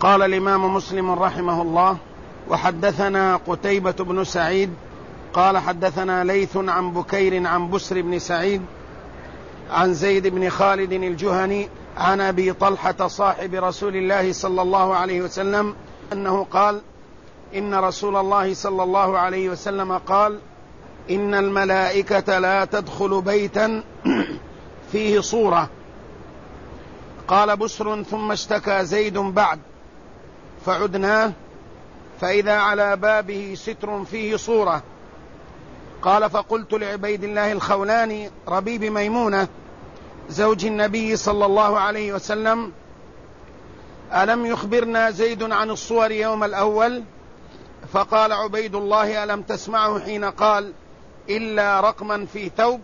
قال الإمام مسلم رحمه الله: وحدثنا قتيبة بن سعيد قال حدثنا ليث عن بكير عن بسر بن سعيد عن زيد بن خالد الجهني عن أبي طلحة صاحب رسول الله صلى الله عليه وسلم أنه قال: إن رسول الله صلى الله عليه وسلم قال: إن الملائكة لا تدخل بيتا فيه صورة. قال بسر: ثم اشتكى زيد بعد فعدناه فإذا على بابه ستر فيه صورة. قال: فقلت لعبيد الله الخولاني ربيب ميمونة زوج النبي صلى الله عليه وسلم: ألم يخبرنا زيد عن الصور يوم الأول؟ فقال عبيد الله: ألم تسمعه حين قال: إلا رقما في ثوب؟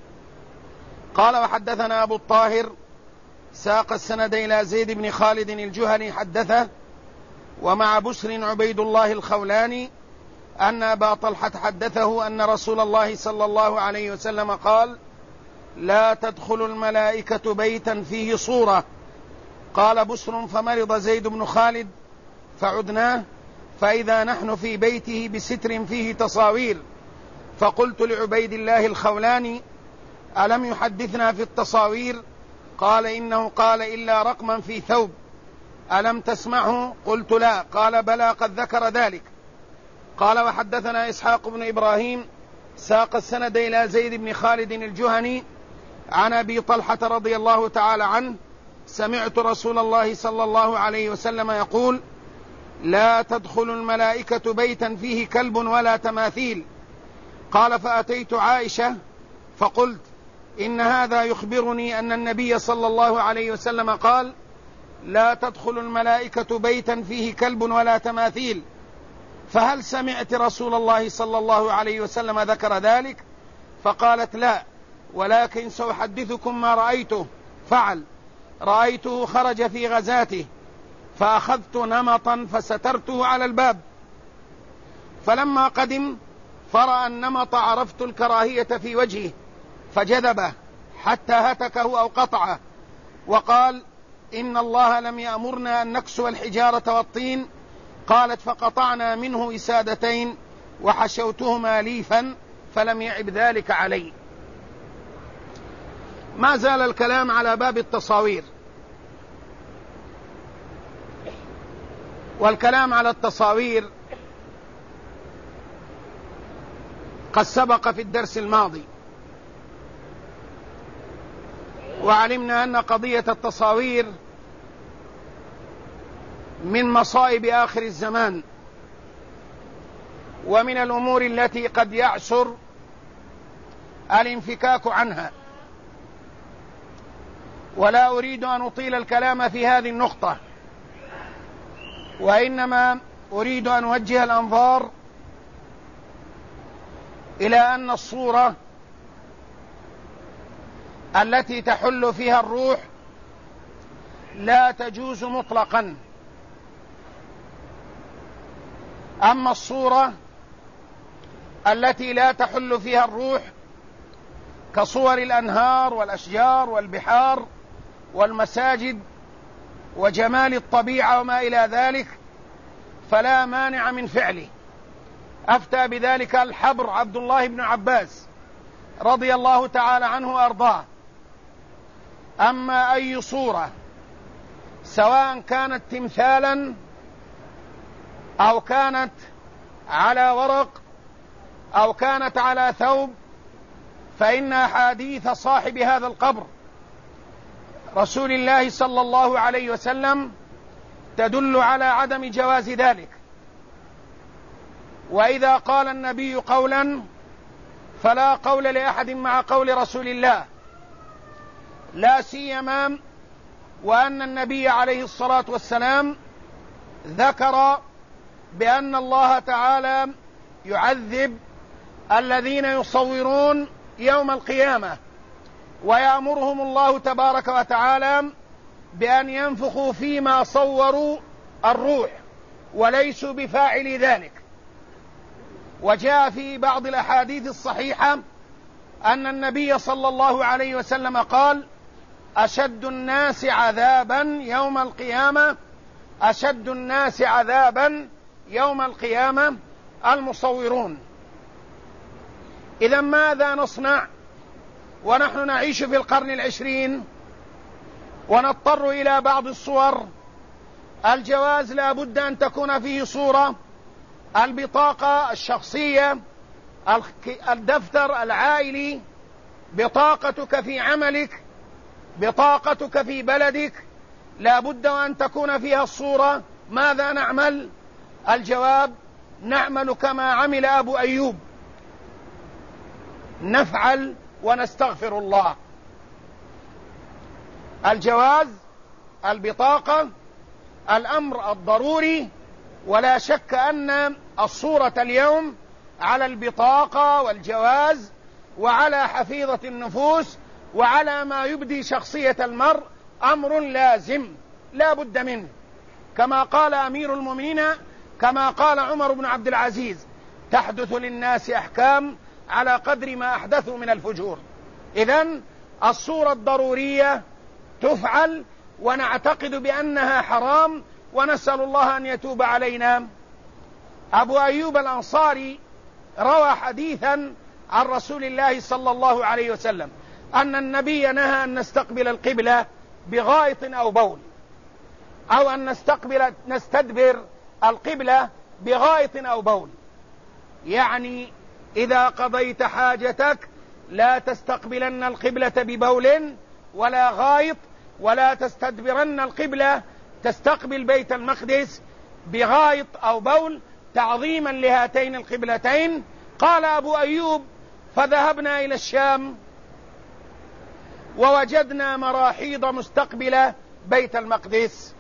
قال: وحدثنا أبو الطاهر ساق السند إلى زيد بن خالد الجهني حدثه ومع بسر عبيد الله الخولاني أن أبا طلحة حدثه أن رسول الله صلى الله عليه وسلم قال: لا تدخل الملائكة بيتا فيه صورة. قال بسر: فمرض زيد بن خالد فعدناه فإذا نحن في بيته بستر فيه تصاوير. فقلت لعبيد الله الخولاني: ألم يحدثنا في التصاوير؟ قال: إنه قال: إلا رقما في ثوب. ألم تسمعه؟ قلت: لا. قال: بلى قد ذكر ذلك. قال: وحدثنا إسحاق بن إبراهيم ساق السند إلى زيد بن خالد الجهني عن أبي طلحة رضي الله تعالى عنه: سمعت رسول الله صلى الله عليه وسلم يقول: لا تدخل الملائكة بيتا فيه كلب ولا تماثيل. قال: فأتيت عائشة فقلت: إن هذا يخبرني أن النبي صلى الله عليه وسلم قال: لا تدخل الملائكة بيتا فيه كلب ولا تماثيل، فهل سمعت رسول الله صلى الله عليه وسلم ذكر ذلك؟ فقالت: لا، ولكن سأحدثكم ما رأيته فعل. رأيته خرج في غزاته فأخذت نمطا فسترته على الباب، فلما قدم فرأى النمط عرفت الكراهية في وجهه فجذبه حتى هتكه أو قطعه، وقال: إن الله لم يأمرنا أن نكسو الحجارة والطين. قالت: فقطعنا منه وسادتين وحشوتهما ليفا فلم يعب ذلك علي. ما زال الكلام على باب التصاوير، والكلام على التصاوير قد سبق في الدرس الماضي، وعلمنا أن قضية التصاوير من مصائب آخر الزمان، ومن الأمور التي قد يعسر الانفكاك عنها، ولا أريد أن أطيل الكلام في هذه النقطة، وإنما أريد أن أوجه الأنظار إلى أن الصورة التي تحل فيها الروح لا تجوز مطلقا. أما الصورة التي لا تحل فيها الروح كصور الأنهار والأشجار والبحار والمساجد وجمال الطبيعة وما إلى ذلك فلا مانع من فعله. أفتى بذلك الحبر عبد الله بن عباس رضي الله تعالى عنه وأرضاه. أما أي صورة سواء كانت تمثالا أو كانت على ورق أو كانت على ثوب، فإن أحاديث صاحب هذا القبر رسول الله صلى الله عليه وسلم تدل على عدم جواز ذلك. وإذا قال النبي قولا فلا قول لأحد مع قول رسول الله، لا سيما وأن النبي عليه الصلاة والسلام ذكر بأن الله تعالى يعذب الذين يصورون يوم القيامة، ويأمرهم الله تبارك وتعالى بأن ينفخوا فيما صوروا الروح وليسوا بفاعل ذلك. وجاء في بعض الأحاديث الصحيحة أن النبي صلى الله عليه وسلم قال: أشد الناس عذابا يوم القيامة أشد الناس عذابا يوم القيامة المصورون. إذا ماذا نصنع ونحن نعيش في القرن العشرين ونضطر إلى بعض الصور؟ الجواز لا بد أن تكون فيه صورة، البطاقة الشخصية، الدفتر العائلي، بطاقتك في عملك، بطاقتك في بلدك، لا بد أن تكون فيها الصورة. ماذا نعمل؟ الجواب: نعمل كما عمل أبو أيوب، نفعل ونستغفر الله. الجواز، البطاقة، الأمر الضروري، ولا شك أن الصورة اليوم على البطاقة والجواز وعلى حفيظة النفوس وعلى ما يبدي شخصية المرء أمر لازم لا بد منه، كما قال أمير المؤمنين، كما قال عمر بن عبد العزيز: تحدث للناس أحكام على قدر ما أحدثوا من الفجور. إذن الصورة الضرورية تفعل ونعتقد بأنها حرام، ونسأل الله أن يتوب علينا. أبو أيوب الأنصاري روى حديثا عن رسول الله صلى الله عليه وسلم أن النبي نهى أن نستقبل القبلة بغائط أو بول، أو أن نستدبر القبلة بغائط أو بول. يعني إذا قضيت حاجتك لا تستقبلن القبلة ببول ولا غائط، ولا تستدبرن القبلة تستقبل بيت المقدس بغائط أو بول، تعظيما لهاتين القبلتين. قال أبو أيوب: فذهبنا إلى الشام ووجدنا مراحيض مستقبلة بيت المقدس،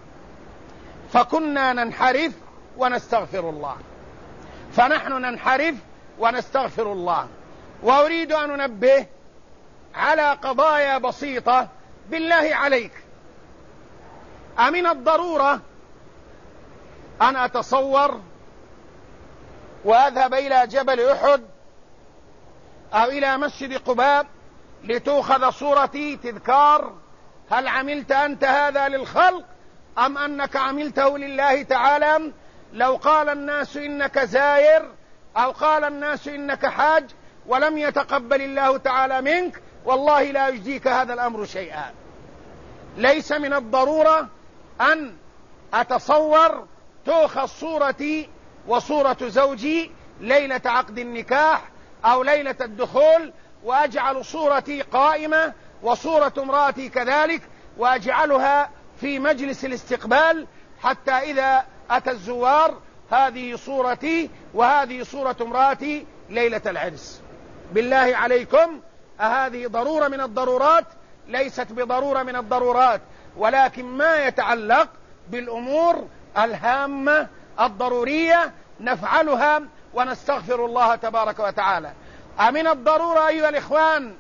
فكنا ننحرف ونستغفر الله. فنحن ننحرف ونستغفر الله. وأريد أن أنبه على قضايا بسيطة. بالله عليك، أمن الضرورة أن أتصور وأذهب إلى جبل أحد أو إلى مسجد قباء لتأخذ صورتي تذكار؟ هل عملت أنت هذا للخلق أم أنك عملته لله تعالى؟ لو قال الناس إنك زائر أو قال الناس إنك حاج ولم يتقبل الله تعالى منك، والله لا يجزيك هذا الأمر شيئا. ليس من الضرورة أن أتصور تؤخذ صورتي وصورة زوجي ليلة عقد النكاح أو ليلة الدخول، وأجعل صورتي قائمة وصورة امرأتي كذلك، وأجعلها في مجلس الاستقبال، حتى إذا أتى الزوار هذه صورتي وهذه صورة امرأتي ليلة العرس. بالله عليكم، أهذه ضرورة من الضرورات؟ ليست بضرورة من الضرورات، ولكن ما يتعلق بالأمور الهامة الضرورية نفعلها ونستغفر الله تبارك وتعالى. أمن الضرورة أيها الإخوان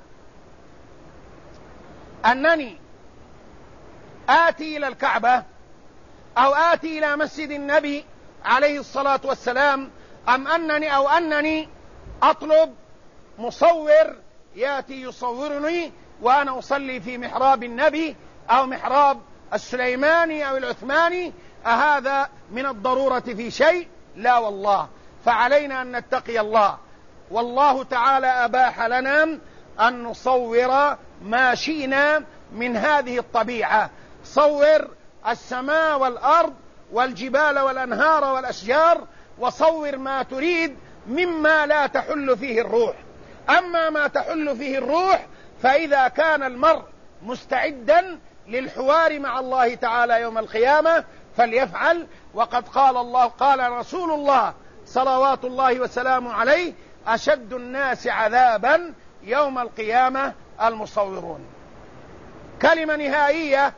أنني آتي إلى الكعبة أو آتي إلى مسجد النبي عليه الصلاة والسلام، أو أنني أطلب مصور يأتي يصورني وأنا أصلي في محراب النبي أو محراب السليماني أو العثماني؟ أهذا من الضرورة في شيء؟ لا والله. فعلينا أن نتقي الله، والله تعالى أباح لنا أن نصور ما شئنا من هذه الطبيعة. صور السماء والأرض والجبال والأنهار والأشجار، وصور ما تريد مما لا تحل فيه الروح. أما ما تحل فيه الروح فإذا كان المرء مستعدا للحوار مع الله تعالى يوم القيامة فليفعل. وقد قال رسول الله صلوات الله وسلامه عليه: أشد الناس عذابا يوم القيامة المصورون. كلمة نهائية.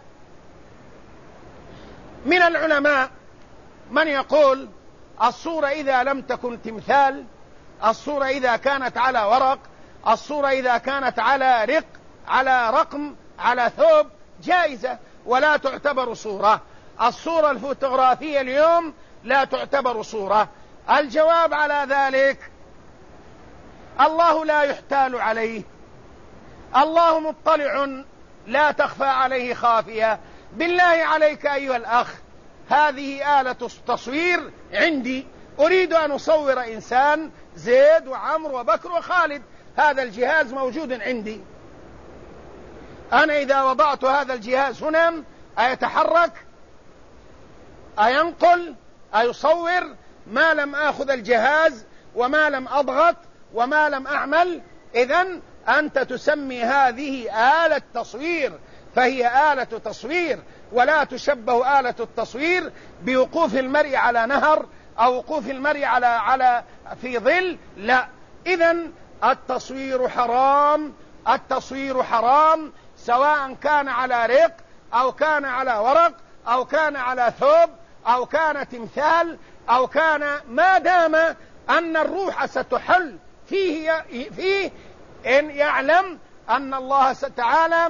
من العلماء من يقول الصورة إذا لم تكن تمثال، الصورة إذا كانت على ورق، الصورة إذا كانت على على رقم، على ثوب، جائزة ولا تعتبر صورة. الصورة الفوتوغرافية اليوم لا تعتبر صورة. الجواب على ذلك: الله لا يحتال عليه، الله مطلع لا تخفى عليه خافية. بالله عليك أيها الأخ، هذه آلة تصوير عندي، أريد أن أصور إنسان زيد وعمر وبكر وخالد، هذا الجهاز موجود عندي، أنا إذا وضعت هذا الجهاز هنا أيتحرك، أينقل، أيصور، ما لم آخذ الجهاز وما لم أضغط وما لم أعمل. إذن أنت تسمي هذه آلة تصوير، فهي آلة تصوير، ولا تشبه آلة التصوير بوقوف المرء على نهر أو وقوف المرء في ظل، لا. إذن التصوير حرام، التصوير حرام، سواء كان على رق أو كان على ورق أو كان على ثوب أو كان تمثال أو كان، ما دام أن الروح ستحل فيه إن يعلم أن الله تعالى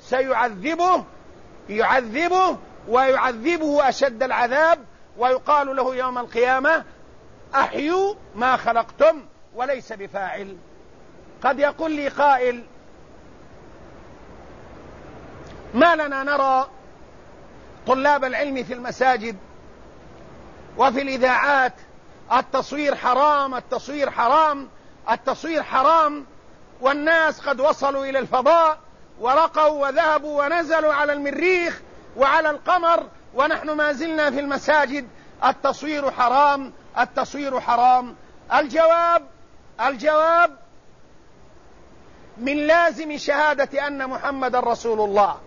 يعذبه ويعذبه أشد العذاب، ويقال له يوم القيامة أحيوا ما خلقتم، وليس بفاعل. قد يقول لي قائل: ما لنا نرى طلاب العلم في المساجد وفي الإذاعات التصوير حرام، التصوير حرام، التصوير حرام، والناس قد وصلوا إلى الفضاء ورقوا وذهبوا ونزلوا على المريخ وعلى القمر، ونحن ما زلنا في المساجد، التصوير حرام، التصوير حرام. الجواب من لازم شهادة أن محمد رسول الله.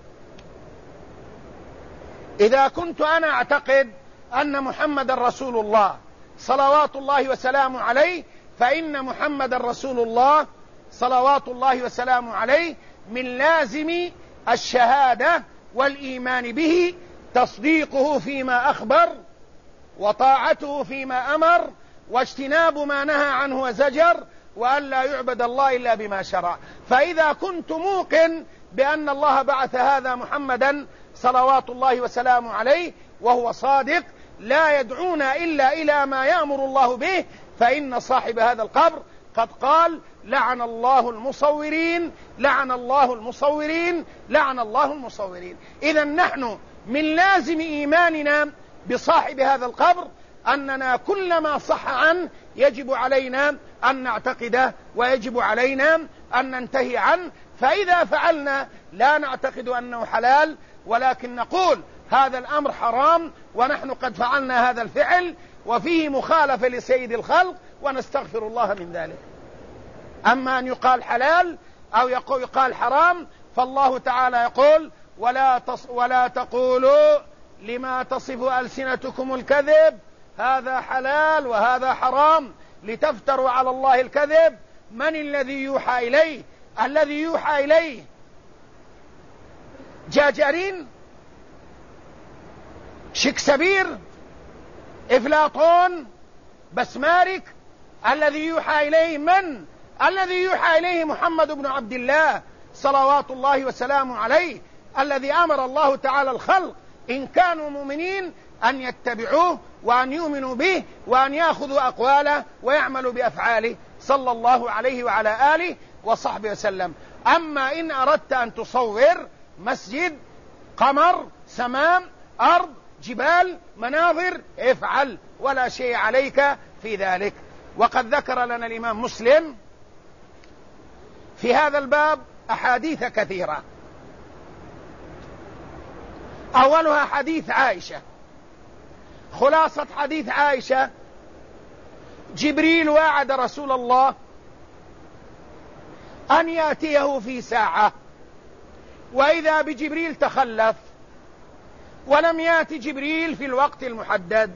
إذا كنت أنا أعتقد أن محمد رسول الله صلوات الله وسلامه عليه، فإن محمد رسول الله صلوات الله وسلامه عليه من لازم الشهادة والإيمان به تصديقه فيما أخبر، وطاعته فيما أمر، واجتناب ما نهى عنه وزجر، وأن لا يعبد الله إلا بما شرع. فإذا كنت موقن بأن الله بعث هذا محمدا صلوات الله وسلامه عليه وهو صادق لا يدعونا إلا إلى ما يأمر الله به، فإن صاحب هذا القبر قد قال: لعن الله المصورين، لعن الله المصورين، لعن الله المصورين. إذن نحن من لازم إيماننا بصاحب هذا القبر أننا كل ما صح عنه يجب علينا أن نعتقده، ويجب علينا أن ننتهي عنه. فإذا فعلنا لا نعتقد أنه حلال، ولكن نقول هذا الأمر حرام ونحن قد فعلنا هذا الفعل وفيه مخالفة لسيد الخلق، ونستغفر الله من ذلك. أما أن يقال حلال أو يقال حرام، فالله تعالى يقول: ولا تقولوا لما تصف ألسنتكم الكذب هذا حلال وهذا حرام لتفتروا على الله الكذب. من الذي يوحى إليه؟ الذي يوحى إليه جاجارين، شكسبير، إفلاطون، بسمارك؟ الذي يوحى إليه من؟ الذي يوحى إليه محمد بن عبد الله صلوات الله وسلامه عليه، الذي أمر الله تعالى الخلق إن كانوا مؤمنين أن يتبعوه وأن يؤمنوا به وأن يأخذوا أقواله ويعملوا بأفعاله صلى الله عليه وعلى آله وصحبه وسلم. أما إن أردت أن تصور مسجد، قمر، سماء، أرض، جبال، مناظر، افعل، ولا شيء عليك في ذلك. وقد ذكر لنا الإمام مسلم في هذا الباب أحاديث كثيرة، أولها حديث عائشة. خلاصة حديث عائشة: جبريل وعد رسول الله أن يأتيه في ساعة، وإذا بجبريل تخلف ولم يأتي جبريل في الوقت المحدد،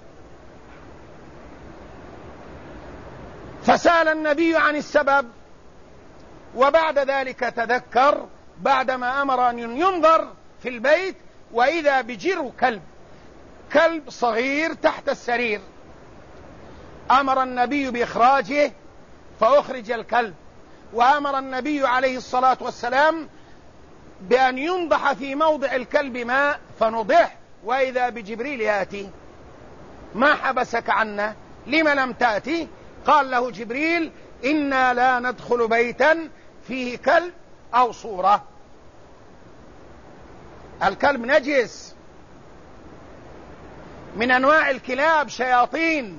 فسأل النبي عن السبب، وبعد ذلك تذكر بعدما أمر أن ينظر في البيت، وإذا بجر كلب صغير تحت السرير، أمر النبي بإخراجه فأخرج الكلب، وأمر النبي عليه الصلاة والسلام بأن ينضح في موضع الكلب ماء فنضح، وإذا بجبريل يأتي: ما حبسك عنا؟ لم لم تأتي؟ قال له جبريل: إنا لا ندخل بيتا فيه كلب أو صورة. الكلب نجس، من أنواع الكلاب شياطين،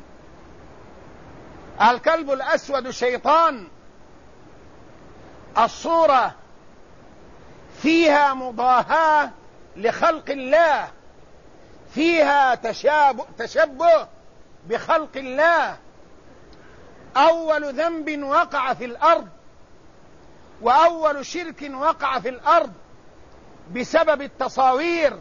الكلب الأسود شيطان. الصورة فيها مضاهاة لخلق الله، فيها تشبه بخلق الله. أول ذنب وقع في الأرض وأول شرك وقع في الأرض بسبب التصاوير.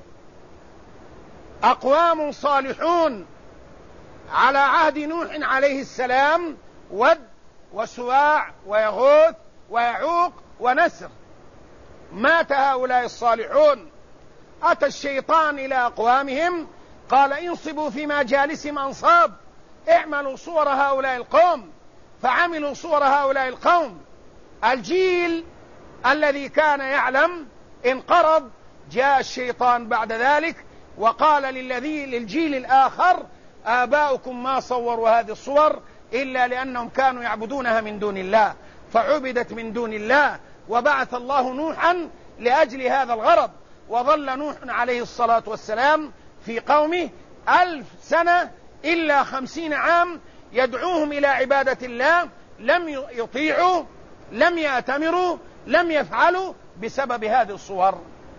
أقوام صالحون على عهد نوح عليه السلام، ود وسواع ويغوث ويعوق ونسر، مات هؤلاء الصالحون. أتى الشيطان إلى أقوامهم قال انصبوا في مجالسهم أنصاب، اعملوا صور هؤلاء القوم، فعملوا صور هؤلاء القوم. الجيل الذي كان يعلم انقرض، جاء الشيطان بعد ذلك وقال للجيل الآخر آباؤكم ما صوروا هذه الصور إلا لأنهم كانوا يعبدونها من دون الله، فعبدت من دون الله، وبعث الله نوحا لأجل هذا الغرض. وظل نوح عليه الصلاة والسلام في قومه 1000 سنة إلا 50 عام يدعوهم إلى عبادة الله، لم يطيعوا، لم يأتمروا، لم يفعلوا بسبب هذه الصور.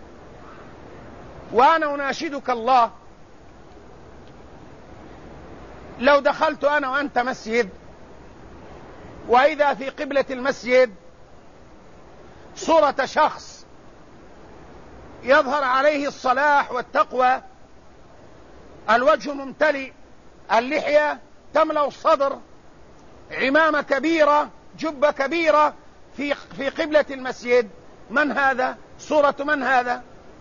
وأنا أناشدك الله، لو دخلت أنا وأنت مسجد وإذا في قبلة المسجد صورة شخص يظهر عليه الصلاح والتقوى، الوجه ممتلئ، اللحية تملأ الصدر، عمامة كبيرة، جبة كبيرة في قبلة المسجد، من هذا؟ صورة من هذا؟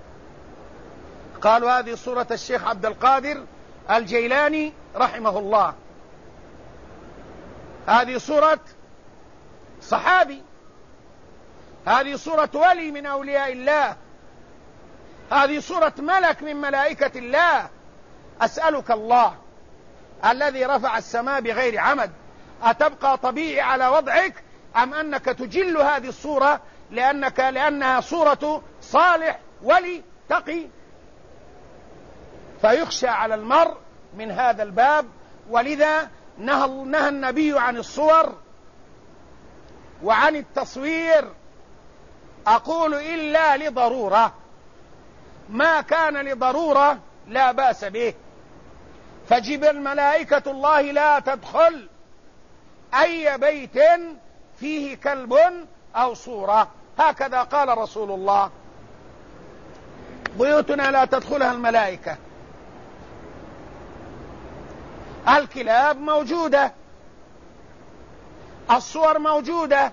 قالوا هذه صورة الشيخ عبد القادر الجيلاني رحمه الله، هذه صورة صحابي، هذه صورة ولي من أولياء الله، هذه صورة ملك من ملائكة الله. أسألك الله الذي رفع السماء بغير عمد، أتبقى طبيعي على وضعك أم أنك تجل هذه الصورة لأنها صورة صالح ولي تقي؟ فيخشى على المرء من هذا الباب. ولذا نهى النبي عن الصور وعن التصوير، أقول إلا لضرورة، ما كان لضرورة لا بأس به. فجبل ملائكة الله لا تدخل أي بيت فيه كلب أو صورة، هكذا قال رسول الله. بيوتنا لا تدخلها الملائكة. الكلاب موجودة، الصور موجودة،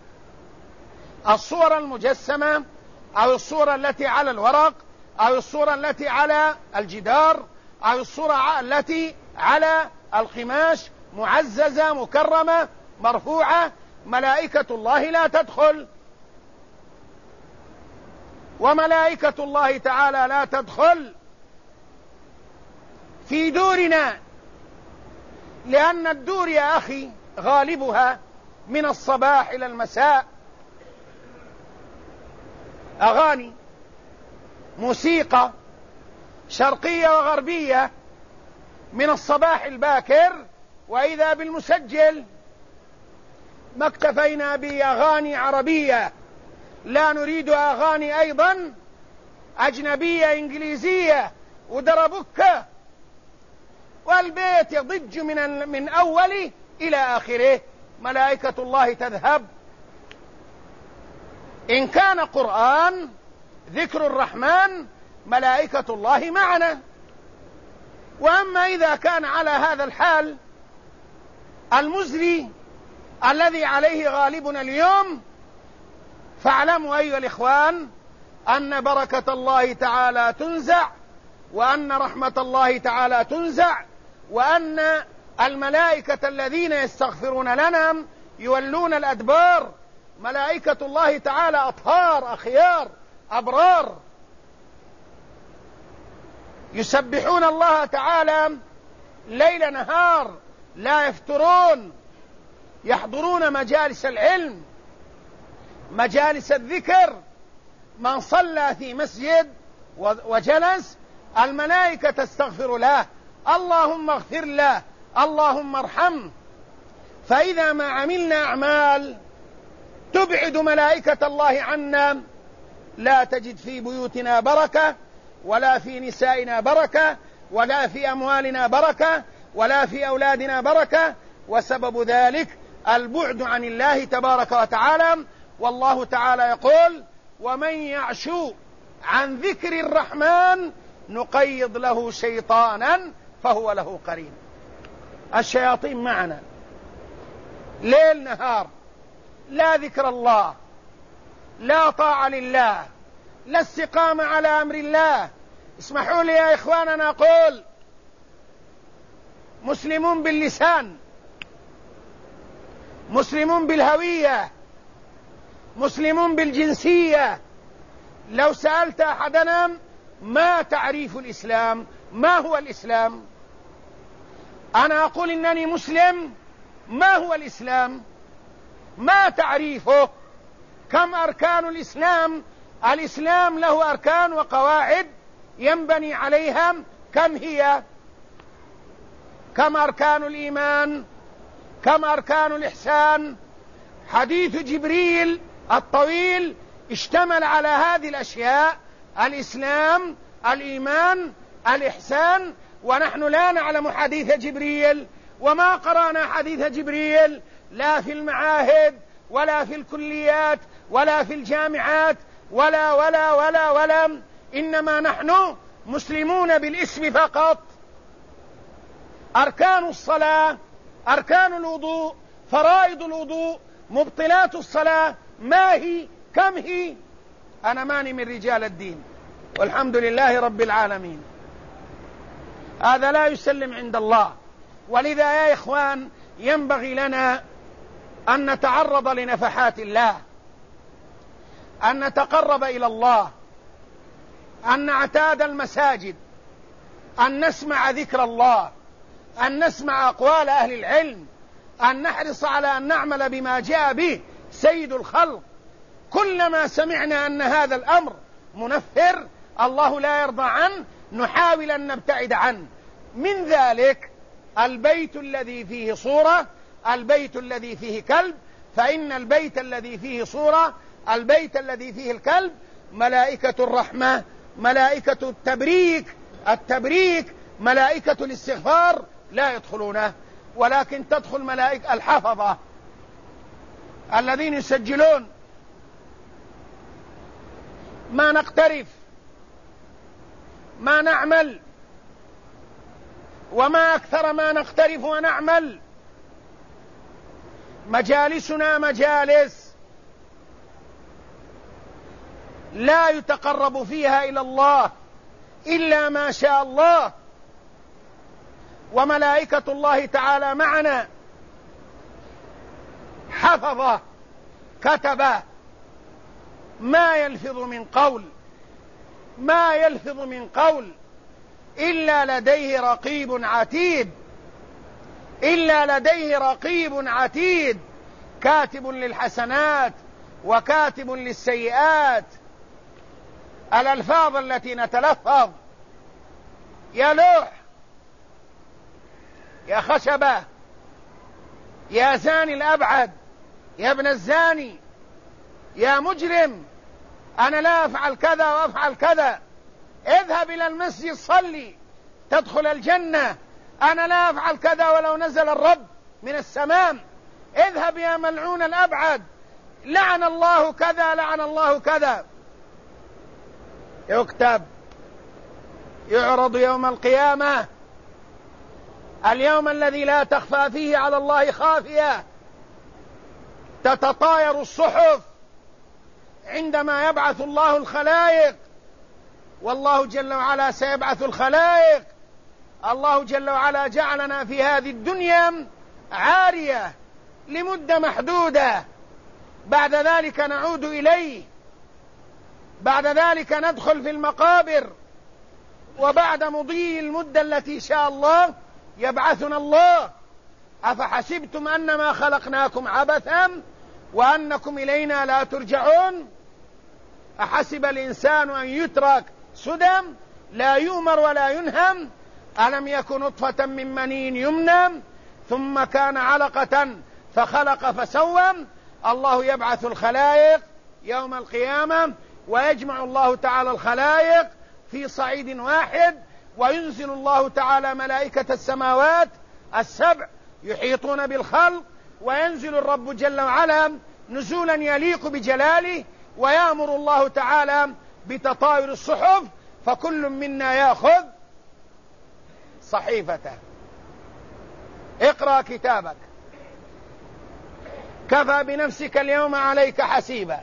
الصور المجسمة أو الصورة التي على الورق أو الصورة التي على الجدار أو الصورة التي على القماش معززة مكرمة مرفوعة، ملائكة الله لا تدخل. وملائكة الله تعالى لا تدخل في دورنا، لأن الدور يا أخي غالبها من الصباح إلى المساء أغاني، موسيقى شرقية وغربية من الصباح الباكر، وإذا بالمسجل. ما اكتفينا بأغاني عربية، لا نريد أغاني أيضا أجنبية إنجليزية ودربكة، والبيت يضج من أوله إلى آخره. ملائكة الله تذهب. إن كان قرآن ذكر الرحمن ملائكة الله معنا. وأما إذا كان على هذا الحال المزري الذي عليه غالبنا اليوم، فاعلموا أيها الإخوان أن بركة الله تعالى تنزع، وأن رحمة الله تعالى تنزع، وأن الملائكة الذين يستغفرون لنا يولون الأدبار. ملائكة الله تعالى أطهار أخيار أبرار، يسبحون الله تعالى ليل نهار، لا يفترون، يحضرون مجالس العلم، مجالس الذكر. من صلى في مسجد وجلس الملائكة تستغفر له اللهم اغفر له، اللهم ارحمه. فإذا ما عملنا أعمال تبعد ملائكة الله عنا لا تجد في بيوتنا بركة، ولا في نسائنا بركة، ولا في أموالنا بركة، ولا في أولادنا بركة، وسبب ذلك البعد عن الله تبارك وتعالى. والله تعالى يقول: ومن يعش عن ذكر الرحمن نقيض له شيطانا فهو له قرين. الشياطين معنا ليل نهار، لا ذكر الله، لا طاعة لله، لا استقامة على أمر الله. اسمحوا لي يا إخواننا أقول: مسلمون باللسان، مسلمون بالهوية، مسلمون بالجنسية. لو سألت أحدنا ما تعريف الإسلام، ما هو الإسلام؟ أنا أقول إنني مسلم. ما هو الإسلام؟ ما تعريفه؟ كم أركان الإسلام؟ الإسلام له أركان وقواعد ينبني عليها. كم هي؟ كم أركان الإيمان؟ كم أركان الإحسان؟ حديث جبريل الطويل اشتمل على هذه الأشياء: الإسلام، الإيمان، الإحسان. ونحن لا نعلم حديث جبريل، وما قرأنا حديث جبريل لا في المعاهد ولا في الكليات ولا في الجامعات ولا ولا ولا ولا. إنما نحن مسلمون بالاسم فقط. أركان الصلاة، أركان الوضوء، فرائض الوضوء، مبطلات الصلاة، ما هي؟ كم هي؟ أنا ماني من رجال الدين والحمد لله رب العالمين. هذا لا يسلم عند الله. ولذا يا إخوان ينبغي لنا أن نتعرض لنفحات الله، أن نتقرب إلى الله، أن نعتاد المساجد، أن نسمع ذكر الله، أن نسمع أقوال أهل العلم، أن نحرص على أن نعمل بما جاء به سيد الخلق. كلما سمعنا أن هذا الأمر منفر الله لا يرضى عنه نحاول أن نبتعد عنه. من ذلك البيت الذي فيه صورة، البيت الذي فيه كلب. فإن البيت الذي فيه صورة، البيت الذي فيه الكلب، ملائكة الرحمة، ملائكة التبريك، ملائكة الاستغفار لا يدخلونه، ولكن تدخل ملائكة الحفظة الذين يسجلون ما نقترف، ما نعمل، وما أكثر ما نقترف ونعمل. مجالسنا مجالس لا يتقرب فيها إلى الله إلا ما شاء الله، وملائكة الله تعالى معنا حفظة كتبة. ما يلفظ من قول إلا لديه رقيب عتيد، كاتب للحسنات وكاتب للسيئات. الألفاظ التي نتلفظ: يا لوح، يا خشبة، يا زاني الأبعد، يا ابن الزاني، يا مجرم، أنا لا أفعل كذا وأفعل كذا، اذهب إلى المسجد صلي تدخل الجنة، أنا لا أفعل كذا ولو نزل الرب من السماء، اذهب يا ملعون الأبعد، لعن الله كذا، لعن الله كذا. يكتب، يعرض يوم القيامة، اليوم الذي لا تخفى فيه على الله خافية، تتطاير الصحف عندما يبعث الله الخلائق، والله جل وعلا سيبعث الخلائق. الله جل وعلا جعلنا في هذه الدنيا عارية لمدة محدودة، بعد ذلك نعود إليه، بعد ذلك ندخل في المقابر، وبعد مضي المدة التي شاء الله يبعثنا الله. أفحسبتم أنما خلقناكم عبثا وأنكم إلينا لا ترجعون؟ أحسب الإنسان أن يترك سدى لا يؤمر ولا ينهم ألم يكن نطفة من مني يمنى ثم كان علقة فخلق فسوى. الله يبعث الخلائق يوم القيامة، ويجمع الله تعالى الخلائق في صعيد واحد، وينزل الله تعالى ملائكة السماوات السبع يحيطون بالخلق، وينزل الرب جل وعلا نزولا يليق بجلاله، ويأمر الله تعالى بتطاير الصحف، فكل منا يأخذ صحيفته. اقرأ كتابك، كفى بنفسك اليوم عليك حسيبا.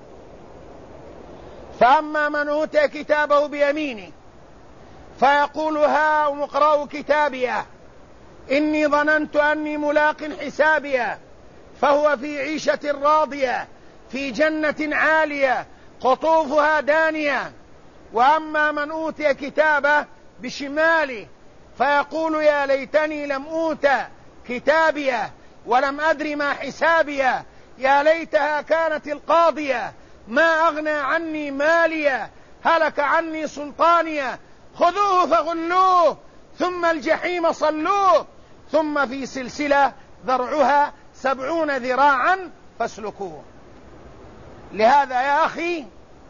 فأما من أوتي كتابه بيمينه فيقول هاؤم اقرءوا كتابيه إني ظننت أني ملاق حسابيه فهو في عيشة راضية في جنة عالية قطوفها دانية. وأما من أوتي كتابه بشماله فيقول يا ليتني لم أوت كتابيه ولم أدر ما حسابيه يا ليتها كانت القاضية ما أغنى عني ماليه هلك عني سلطانيه خذوه فغلوه ثم الجحيم صلوه ثم في سلسلة ذرعها 70 ذراعا فاسلكوه. لهذا يا أخي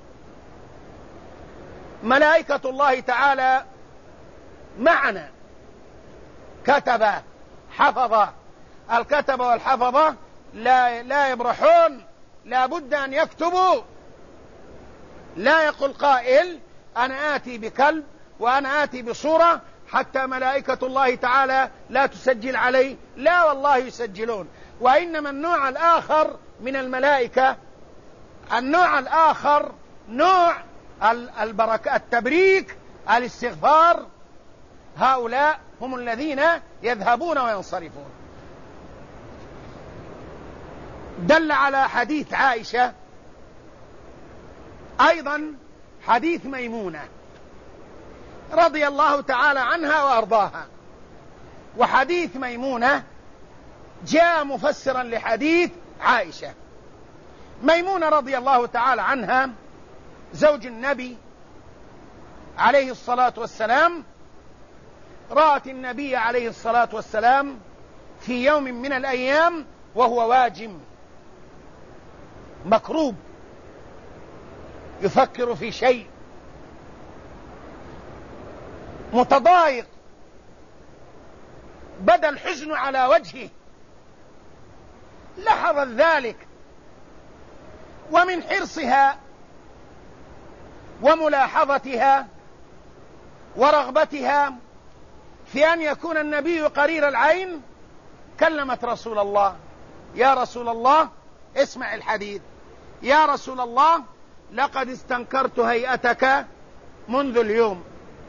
ملائكة الله تعالى معنا، كتب حفظ. الكتب والحفظة لا يبرحون، لا بد أن يكتبوا. لا يقول قائل أنا آتي بكلب وأنا آتي بصورة حتى ملائكة الله تعالى لا تسجل علي. لا والله يسجلون. وإنما النوع الآخر من الملائكة، النوع الآخر نوع البركة، التبريك، الاستغفار، هؤلاء هم الذين يذهبون وينصرفون. دل على حديث عائشة أيضا حديث ميمونة رضي الله تعالى عنها وأرضاها. وحديث ميمونة جاء مفسرا لحديث عائشة. ميمونة رضي الله تعالى عنها زوج النبي عليه الصلاة والسلام، رأت النبي عليه الصلاة والسلام في يوم من الأيام وهو واجم مكروب يفكر في شيء متضايق، بدا الحزن على وجهه. لاحظت ذلك، ومن حرصها وملاحظتها ورغبتها في أن يكون النبي قرير العين كلمت رسول الله: يا رسول الله، اسمع الحديث، يا رسول الله لقد استنكرت هيئتك منذ اليوم.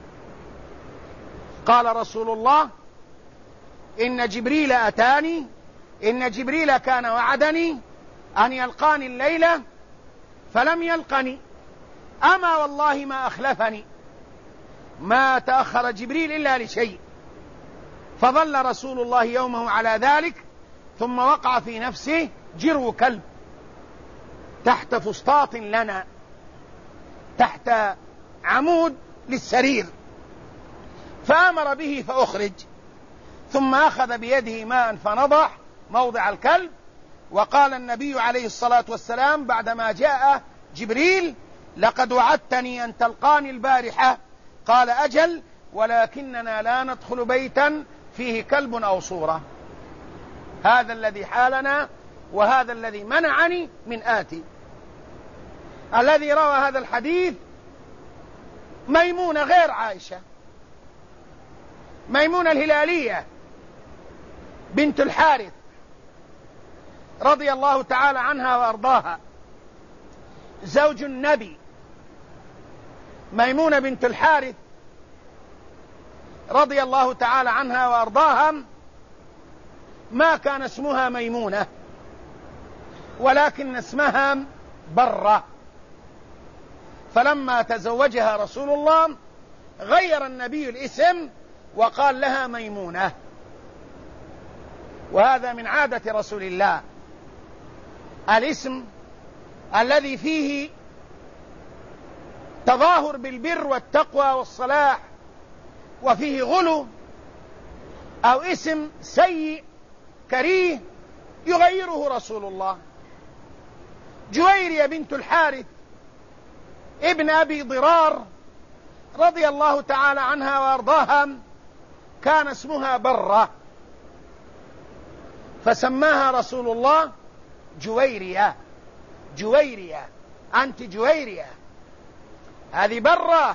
قال رسول الله: إن جبريل أتاني، إن جبريل كان وعدني أن يلقاني الليلة فلم يلقني، أما والله ما أخلفني، ما تأخر جبريل إلا لشيء. فظل رسول الله يومه على ذلك، ثم وقع في نفسه جرو كلب تحت فسطاط لنا، تحت عمود للسرير، فأمر به فأخرج، ثم أخذ بيده ماء فنضح موضع الكلب. وقال النبي عليه الصلاة والسلام بعدما جاء جبريل: لقد وعدتني أن تلقاني البارحة. قال: أجل، ولكننا لا ندخل بيتا فيه كلب أو صورة. هذا الذي حالنا، وهذا الذي منعني من آتي. الذي روى هذا الحديث ميمونة غير عائشة، ميمونة الهلالية بنت الحارث رضي الله تعالى عنها وأرضاها، زوج النبي. ميمونة بنت الحارث رضي الله تعالى عنها وأرضاها ما كان اسمها ميمونة، ولكن اسمها برة. فلما تزوجها رسول الله غير النبي الاسم وقال لها ميمونة. وهذا من عادة رسول الله، الاسم الذي فيه تظاهر بالبر والتقوى والصلاح وفيه غلو أو اسم سيء كريه يغيره رسول الله. جويرية بنت الحارث ابن أبي ضرار رضي الله تعالى عنها وأرضاها كان اسمها برة، فسماها رسول الله جويرية. جويرية، أنت جويرية. هذه برة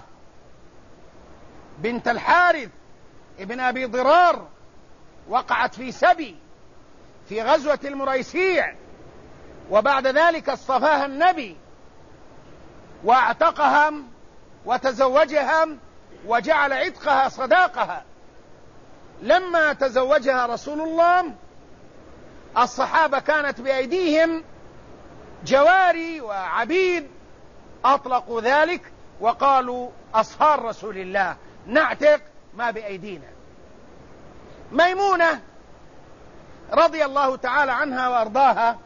بنت الحارث ابن أبي ضرار وقعت في سبي في غزوة المريسيع، وبعد ذلك اصطفاها النبي واعتقها وتزوجها وجعل عتقها صداقها. لما تزوجها رسول الله الصحابة كانت بأيديهم جواري وعبيد، أطلقوا ذلك وقالوا أصهار رسول الله نعتق ما بأيدينا. ميمونة رضي الله تعالى عنها وأرضاها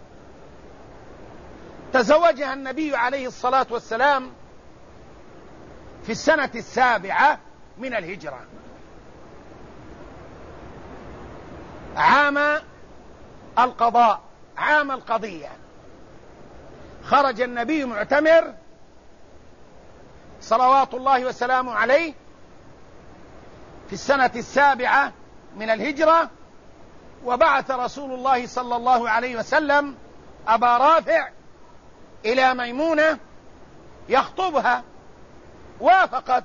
تزوجها النبي عليه الصلاة والسلام في السنة 7 من الهجرة، عام القضاء، عام القضية. خرج النبي معتمر صلوات الله وسلامه عليه في السنة 7 من الهجرة، وبعث رسول الله صلى الله عليه وسلم أبا رافع إلى ميمونة يخطبها، وافقت.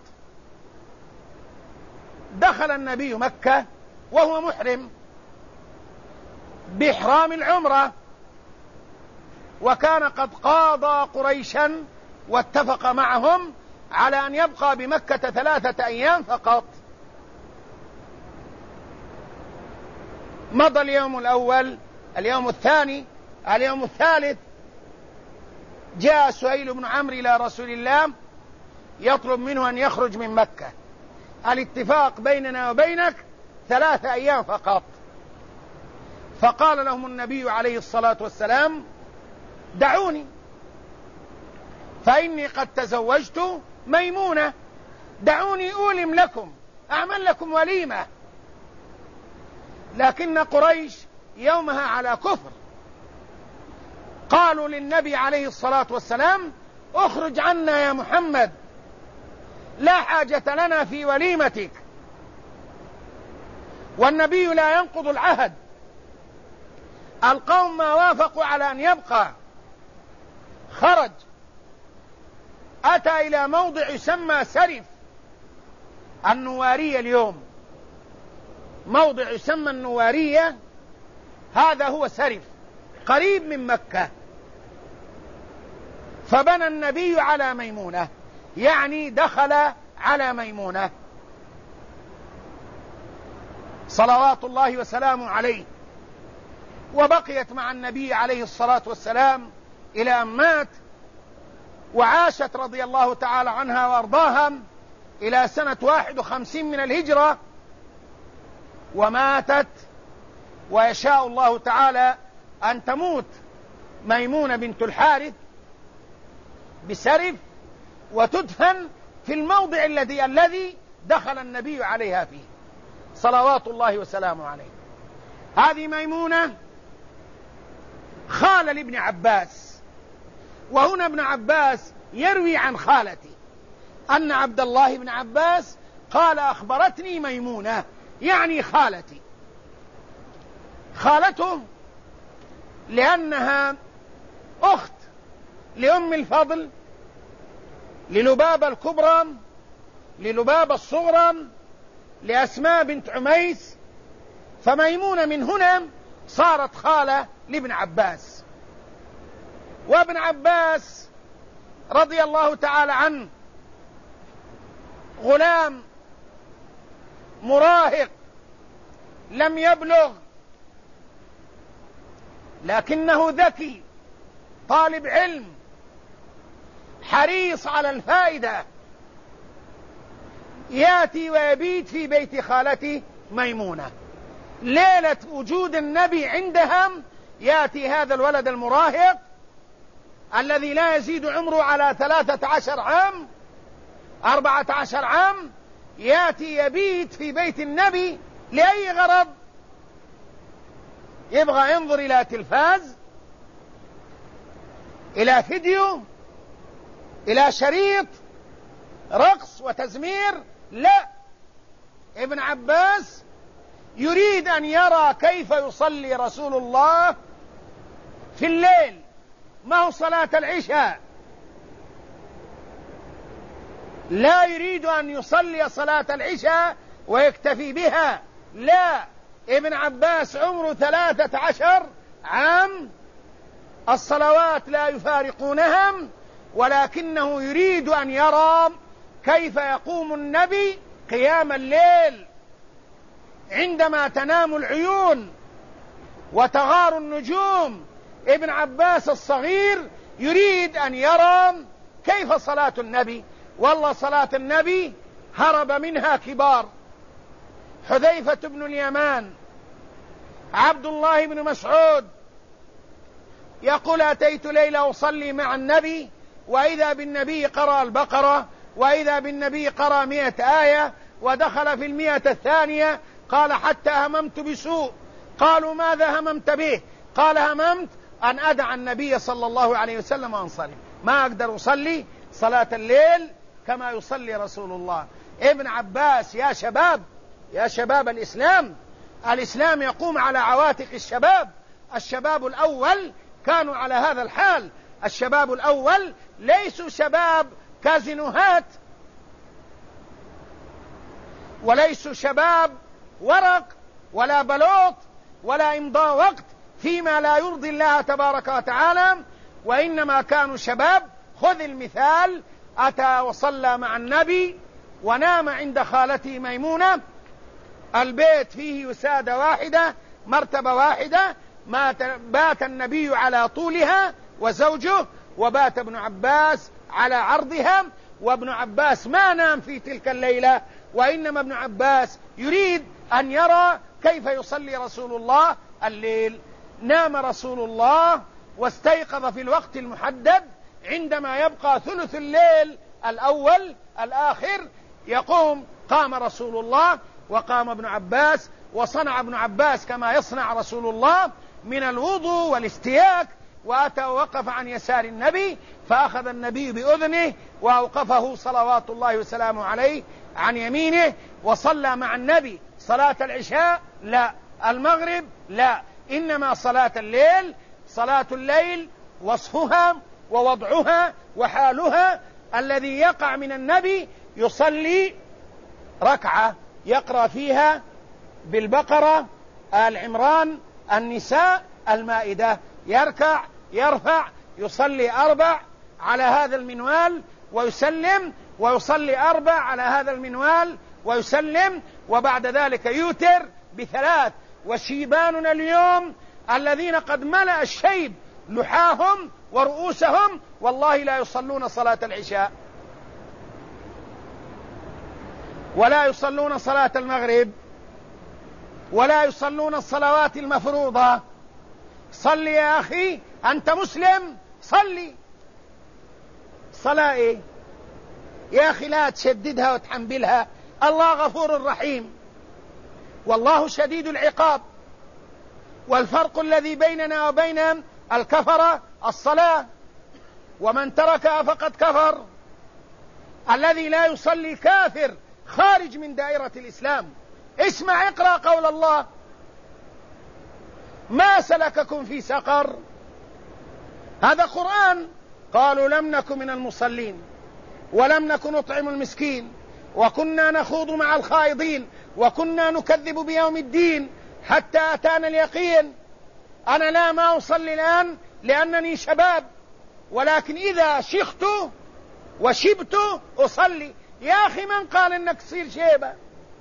دخل النبي مكة وهو محرم بإحرام العمرة، وكان قد قاضى قريشا واتفق معهم على أن يبقى بمكة 3 أيام فقط. مضى اليوم الأول، اليوم الثاني، اليوم الثالث، جاء سهيل بن عمرو إلى رسول الله يطلب منه أن يخرج من مكة. الاتفاق بيننا وبينك 3 أيام فقط. فقال لهم النبي عليه الصلاة والسلام دعوني فإني قد تزوجت ميمونة، دعوني أولم لكم، أعمل لكم وليمة. لكن قريش يومها على كفر، قالوا للنبي عليه الصلاة والسلام اخرج عنا يا محمد، لا حاجة لنا في وليمتك. والنبي لا ينقض العهد. القوم ما وافقوا على أن يبقى. خرج، أتى إلى موضع يسمى سرف النوارية. اليوم موضع يسمى النوارية، هذا هو سرف قريب من مكة. فبنى النبي على ميمونة، يعني دخل على ميمونة صلوات الله وسلامه عليه، وبقيت مع النبي عليه الصلاة والسلام إلى أن مات، وعاشت رضي الله تعالى عنها وأرضاها إلى سنة 51 من الهجرة، وماتت. ويشاء الله تعالى أن تموت ميمونة بنت الحارث بسرف وتدفن في الموضع الذي دخل النبي عليها فيه صلوات الله وسلامه عليه. هذه ميمونة خالة لابن عباس. وهنا ابن عباس يروي عن خالته أن عبد الله بن عباس قال أخبرتني ميمونة، يعني خالتي. خالته لأنها أخت لأم الفضل، للبابة الكبرى، للبابة الصغرى، لأسماء بنت عميس. فميمونة من هنا صارت خالة لابن عباس. وابن عباس رضي الله تعالى عنه غلام مراهق لم يبلغ، لكنه ذكي، طالب علم، حريص على الفائدة، يأتي ويبيت في بيت خالته ميمونة. ليلة وجود النبي عندهم يأتي هذا الولد المراهق الذي لا يزيد عمره على 13 عام 14 عام، يأتي يبيت في بيت النبي لأي غرض؟ يبغى ينظر إلى تلفاز، إلى فيديو، إلى شريط رقص وتزمير؟ لا، ابن عباس يريد أن يرى كيف يصلي رسول الله في الليل، ما هو صلاة العشاء. لا يريد أن يصلي صلاة العشاء ويكتفي بها، لا، ابن عباس عمره 13 عام، الصلوات لا يفارقونها، ولكنه يريد أن يرى كيف يقوم النبي قيام الليل عندما تنام العيون وتغار النجوم. ابن عباس الصغير يريد أن يرى كيف صلاة النبي. والله صلاة النبي هرب منها كبار، حذيفة بن اليمان، عبد الله بن مسعود يقول: أتيت ليلة أصلي مع النبي وإذا بالنبي قرأ البقرة، وإذا بالنبي قرأ 100 آية، ودخل في 100 الثانية قال: حتى هممت بسوء. قالوا: ماذا هممت به؟ قال: هممت أن أدع النبي صلى الله عليه وسلم وأنصرف، ما أقدر أصلي صلاة الليل كما يصلي رسول الله. ابن عباس يا شباب، يا شباب الإسلام، الإسلام يقوم على عواتق الشباب. الشباب الأول كانوا على هذا الحال، الشباب الأول ليسوا شباب كازينوهات، وليسوا شباب ورق ولا بلوط ولا إمضاء وقت فيما لا يرضي الله تبارك وتعالى، وإنما كانوا شباب. خذ المثال: أتى وصلى مع النبي ونام عند خالته ميمونة، البيت فيه وسادة واحدة، مرتبة واحدة، بات النبي على طولها وزوجه، وبات ابن عباس على عرضها. وابن عباس ما نام في تلك الليلة، وإنما ابن عباس يريد أن يرى كيف يصلي رسول الله الليل. نام رسول الله واستيقظ في الوقت المحدد، عندما يبقى ثلث الليل الأول الآخر قام رسول الله وقام ابن عباس، وصنع ابن عباس كما يصنع رسول الله من الوضوء والاستياك، وأتى ووقف عن يسار النبي، فأخذ النبي بأذنه وأوقفه صلوات الله وسلامه عليه عن يمينه، وصلى مع النبي صلاة العشاء لا، المغرب لا، إنما صلاة الليل. صلاة الليل وصفها ووضعها وحالها: الذي يقع من النبي يصلي ركعة يقرأ فيها بالبقرة، آل عمران، النساء، المائدة، يركع يرفع، يصلي 4 على هذا المنوال ويسلم، ويصلي 4 على هذا المنوال ويسلم، وبعد ذلك يوتر ب3. وشيباننا اليوم الذين قد ملأ الشيب لحاهم ورؤوسهم والله لا يصلون صلاة العشاء، ولا يصلون صلاة المغرب، ولا يصلون الصلوات المفروضة. صل يا أخي، أنت مسلم، صلي. صلاة إيه يا أخي؟ لا تشددها وتحنبلها، الله غفور رحيم والله شديد العقاب. والفرق الذي بيننا وبين الكفرة الصلاة، ومن تركها فقد كفر. الذي لا يصلي كافر خارج من دائرة الإسلام. اسمع، اقرأ قول الله: ما سلككم في سقر؟ هذا قرآن. قالوا: لم نكن من المصلين ولم نكن نطعم المسكين وكنا نخوض مع الخائضين وكنا نكذب بيوم الدين حتى أتانا اليقين. أنا لا ما أصلي الآن لأنني شباب، ولكن إذا شخت وشبت أصلي. يا أخي، من قال أنك تصير شيبة؟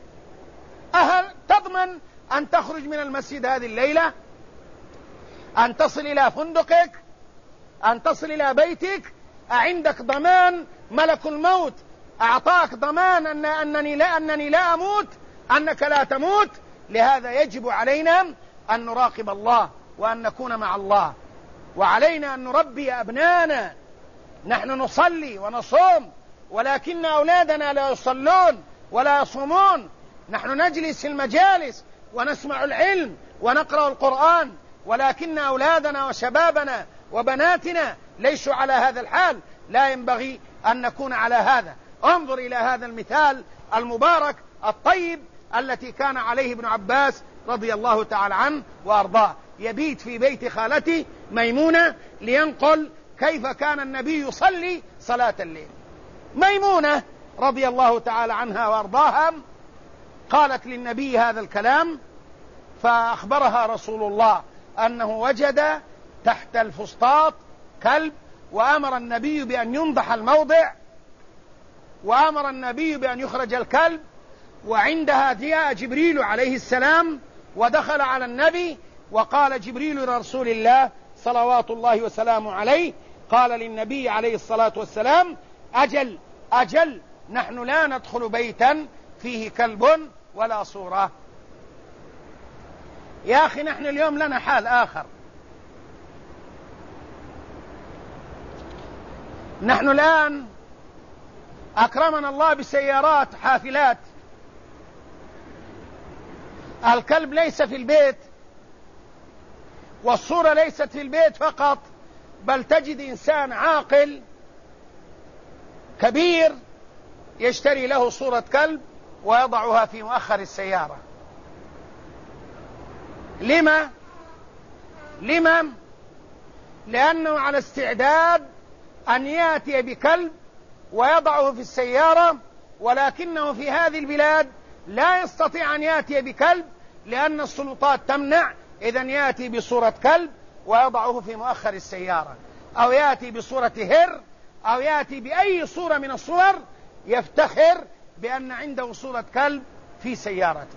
تضمن أن تخرج من المسجد هذه الليلة، أن تصل إلى فندقك، أن تصل إلى بيتك؟ عندك ضمان ملك الموت أعطاك ضمان أنني لا أموت، أنك لا تموت. لهذا يجب علينا أن نراقب الله وأن نكون مع الله، وعلينا أن نربي أبنانا. نحن نصلي ونصوم، ولكن أولادنا لا يصلون ولا يصومون. نحن نجلس في المجالس ونسمع العلم ونقرأ القرآن، ولكن أولادنا وشبابنا وبناتنا ليسوا على هذا الحال. لا ينبغي أن نكون على هذا. انظر إلى هذا المثال المبارك الطيب التي كان عليه ابن عباس رضي الله تعالى عنه وأرضاه، يبيت في بيت خالته ميمونة لينقل كيف كان النبي يصلي صلاة الليل. ميمونة رضي الله تعالى عنها وأرضاها قالت للنبي هذا الكلام، فأخبرها رسول الله أنه وجد تحت الفسطاط كلب، وأمر النبي بأن ينضح الموضع، وأمر النبي بأن يخرج الكلب. وعندها جاء جبريل عليه السلام ودخل على النبي، وقال جبريل لرسول الله صلوات الله وسلامه عليه، قال للنبي عليه الصلاة والسلام: أجل نحن لا ندخل بيتا فيه كلب ولا صورة. يا أخي نحن اليوم لنا حال آخر. نحن الآن أكرمنا الله بسيارات حافلات، الكلب ليس في البيت والصورة ليست في البيت فقط، بل تجد إنسان عاقل كبير يشتري له صورة كلب ويضعها في مؤخر السيارة. لما؟ لأنه على استعداد أن يأتي بكلب ويضعه في السيارة، ولكنه في هذه البلاد لا يستطيع أن يأتي بكلب لأن السلطات تمنع. إذن يأتي بصورة كلب ويضعه في مؤخر السيارة، أو يأتي بصورة هر، أو يأتي بأي صورة من الصور يفتخر بأن عنده صورة كلب في سيارته.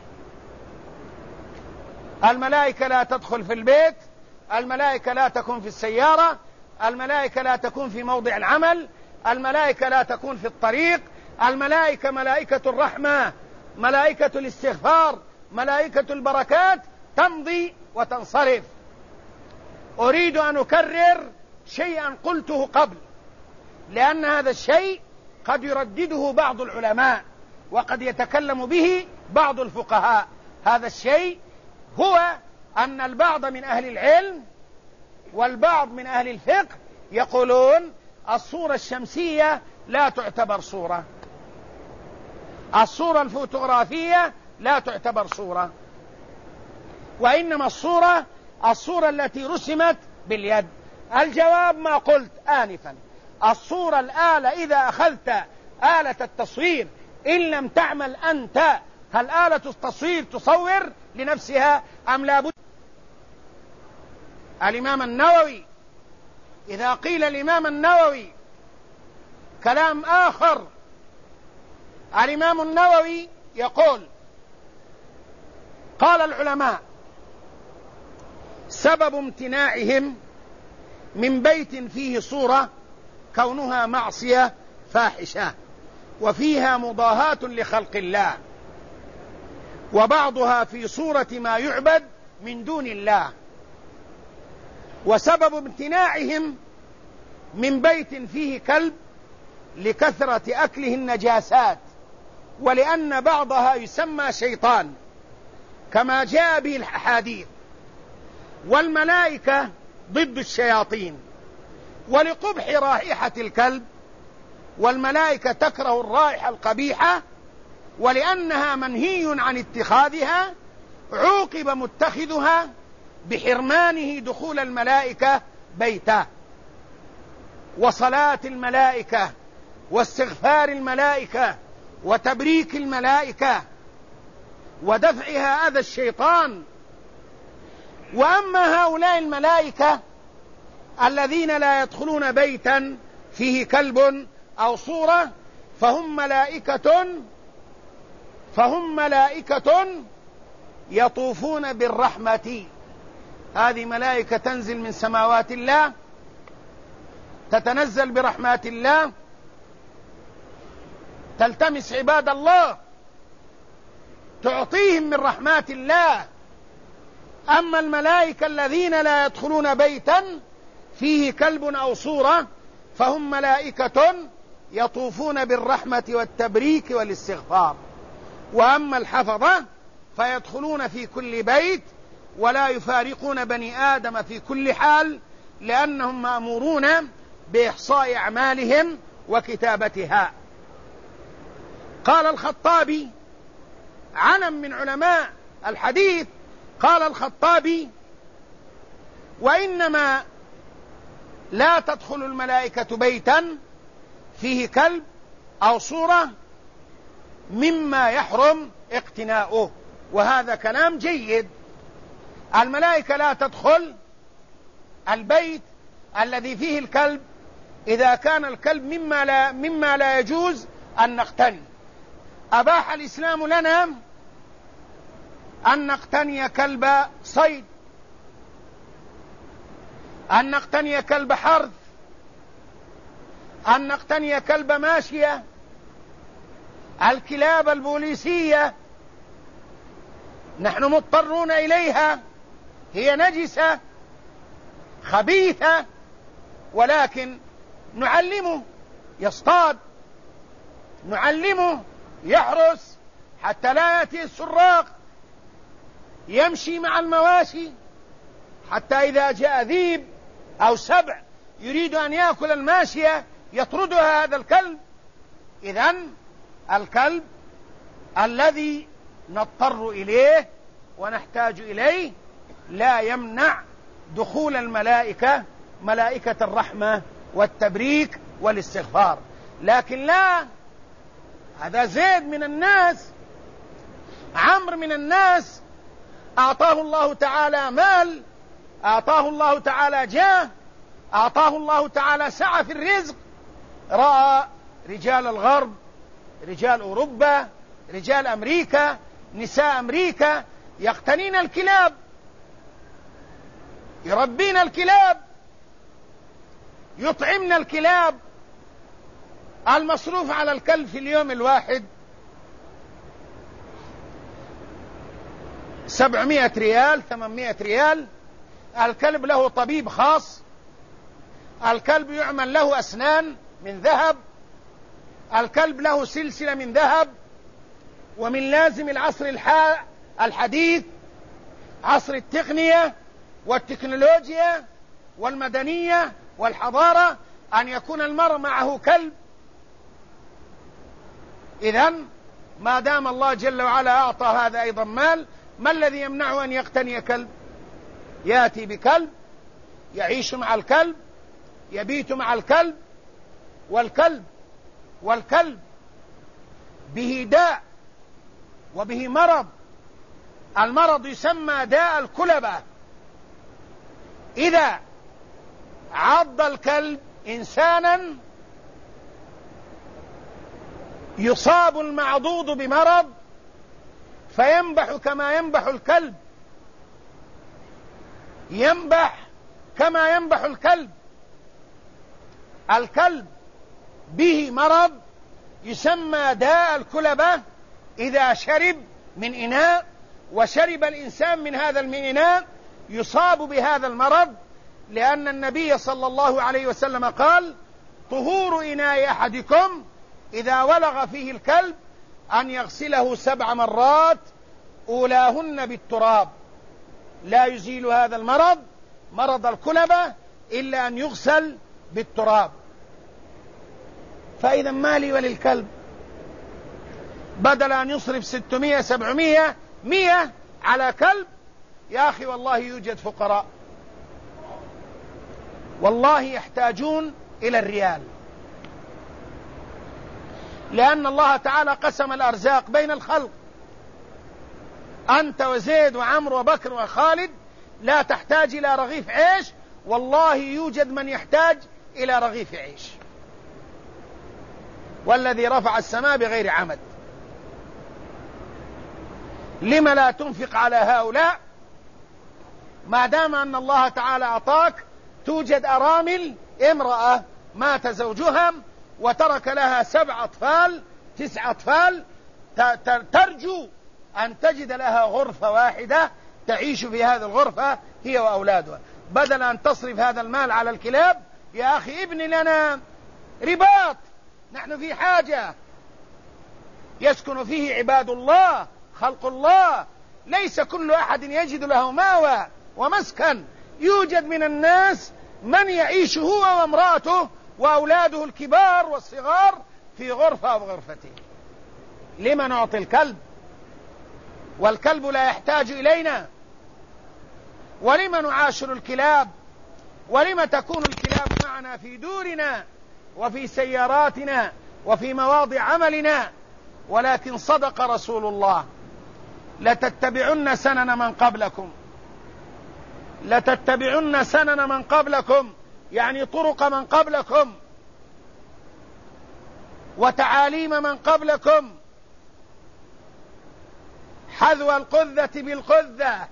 الملائكة لا تدخل في البيت، الملائكة لا تكون في السيارة، الملائكة لا تكون في موضع العمل، الملائكة لا تكون في الطريق. الملائكة ملائكة الرحمة، ملائكة الاستغفار، ملائكة البركات، تمضي وتنصرف. أريد أن أكرر شيئا قلته قبل، لأن هذا الشيء قد يردده بعض العلماء وقد يتكلم به بعض الفقهاء. هذا الشيء هو أن البعض من أهل العلم والبعض من أهل الفقه يقولون الصورة الشمسية لا تعتبر صورة، الصورة الفوتوغرافية لا تعتبر صورة، وإنما الصورة التي رسمت باليد. الجواب ما قلت آنفا: الصورة الآلة، إذا أخذت آلة التصوير إن لم تعمل أنت، هل آلة التصوير تصور لنفسها أم لا بد؟ الإمام النووي، إذا قيل الإمام النووي كلام آخر، الإمام النووي يقول: قال العلماء: سبب امتناعهم من بيت فيه صورة كونها معصية فاحشة وفيها مضاهاة لخلق الله، وبعضها في صورة ما يعبد من دون الله. وسبب امتناعهم من بيت فيه كلب لكثرة أكله النجاسات، ولأن بعضها يسمى شيطان كما جاء به الأحاديث، والملائكة ضد الشياطين، ولقبح رائحة الكلب، والملائكة تكره الرائحة القبيحة، ولأنها منهي عن اتخاذها عوقب متخذها بحرمانه دخول الملائكة بيته، وصلاة الملائكة، واستغفار الملائكة، وتبريك الملائكة، ودفعها أذى الشيطان. وأما هؤلاء الملائكة الذين لا يدخلون بيتا فيه كلب أو صورة فهم ملائكة يطوفون بالرحمة. هذه ملائكة تنزل من سماوات الله، تتنزل برحمات الله، تلتمس عباد الله، تعطيهم من رحمات الله. أما الملائكة الذين لا يدخلون بيتا فيه كلب أو صورة فهم ملائكة يطوفون بالرحمة والتبريك والاستغفار. وأما الحفظة فيدخلون في كل بيت ولا يفارقون بني آدم في كل حال، لأنهم مأمورون بإحصاء أعمالهم وكتابتها. قال الخطابي علم من علماء الحديث، قال الخطابي: وإنما لا تدخل الملائكة بيتا فيه كلب أو صورة مما يحرم اقتناؤه. وهذا كلام جيد. الملائكة لا تدخل البيت الذي فيه الكلب إذا كان الكلب مما لا يجوز أن نقتني. أباح الإسلام لنا أن نقتني كلب صيد، أن نقتني كلب حرث، أن نقتني كلب ماشية. الكلاب البوليسية نحن مضطرون إليها، هي نجسة خبيثة، ولكن نعلمه يصطاد، نعلمه يحرس حتى لا يأتي السراق، يمشي مع المواشي حتى إذا جاء ذيب أو سبع يريد أن يأكل الماشية يطردها هذا الكلب. إذن الكلب الذي نضطر إليه ونحتاج إليه لا يمنع دخول الملائكة، ملائكة الرحمة والتبريك والاستغفار. لكن لا، هذا زيد من الناس، عمرو من الناس، أعطاه الله تعالى مال، أعطاه الله تعالى جاه، أعطاه الله تعالى سعة في الرزق، رأى رجال الغرب، رجال أوروبا، رجال أمريكا، نساء أمريكا يقتنين الكلاب، يربين الكلاب، يطعمن الكلاب. المصروف على الكلب في اليوم الواحد 700 ريال 800 ريال. الكلب له طبيب خاص، الكلب يعمل له أسنان من ذهب، الكلب له سلسلة من ذهب. ومن لازم العصر الحديث، عصر التقنية والتكنولوجيا والمدنية والحضارة، أن يكون المرء معه كلب. إذن ما دام الله جل وعلا أعطى هذا أيضا مال، ما الذي يمنعه أن يقتني كلب؟ يأتي بكلب، يعيش مع الكلب، يبيت مع الكلب. والكلب به داء وبه مرض. المرض يسمى داء الكلبة. إذا عض الكلب إنسانا يصاب المعضوض بمرض فينبح كما ينبح الكلب، ينبح كما ينبح الكلب. الكلب به مرض يسمى داء الكلبة. إذا شرب من إناء وشرب الإنسان من هذا الإناء يصاب بهذا المرض، لأن النبي صلى الله عليه وسلم قال: طهور إناء أحدكم إذا ولغ فيه الكلب أن يغسله 7 مرات أولاهن بالتراب. لا يزيل هذا المرض، مرض الكلبة، إلا أن يغسل بالتراب. فإذا مالي وللكلب؟ بدل أن يصرف 600 700 100 على كلب، يا أخي والله يوجد فقراء والله يحتاجون إلى الريال، لأن الله تعالى قسم الأرزاق بين الخلق. أنت وزيد وعمر وبكر وخالد لا تحتاج إلى رغيف عيش، والله يوجد من يحتاج إلى رغيف عيش. والذي رفع السماء بغير عمد. لم لا تنفق على هؤلاء ما دام أن الله تعالى أعطاك؟ توجد أرامل، امرأة مات زوجها وترك لها 7 أطفال 9 أطفال، ترجو أن تجد لها غرفة واحدة تعيش في هذه الغرفة هي وأولادها، بدل أن تصرف هذا المال على الكلاب. يا أخي ابن لنا رباط، نحن في حاجة. يسكن فيه عباد الله خلق الله، ليس كل أحد يجد له مأوى ومسكن. يوجد من الناس من يعيش هو وامرأته وأولاده الكبار والصغار في غرفة أو غرفتين. لما نعطي الكلب والكلب لا يحتاج إلينا؟ ولما نعاشر الكلاب؟ ولما تكون الكلاب معنا في دورنا وفي سياراتنا وفي مواضع عملنا؟ ولكن صدق رسول الله: لتتبعن سنن من قبلكم، لتتبعن سنن من قبلكم، يعني طرق من قبلكم وتعاليم من قبلكم، حذو القذة بالقذة،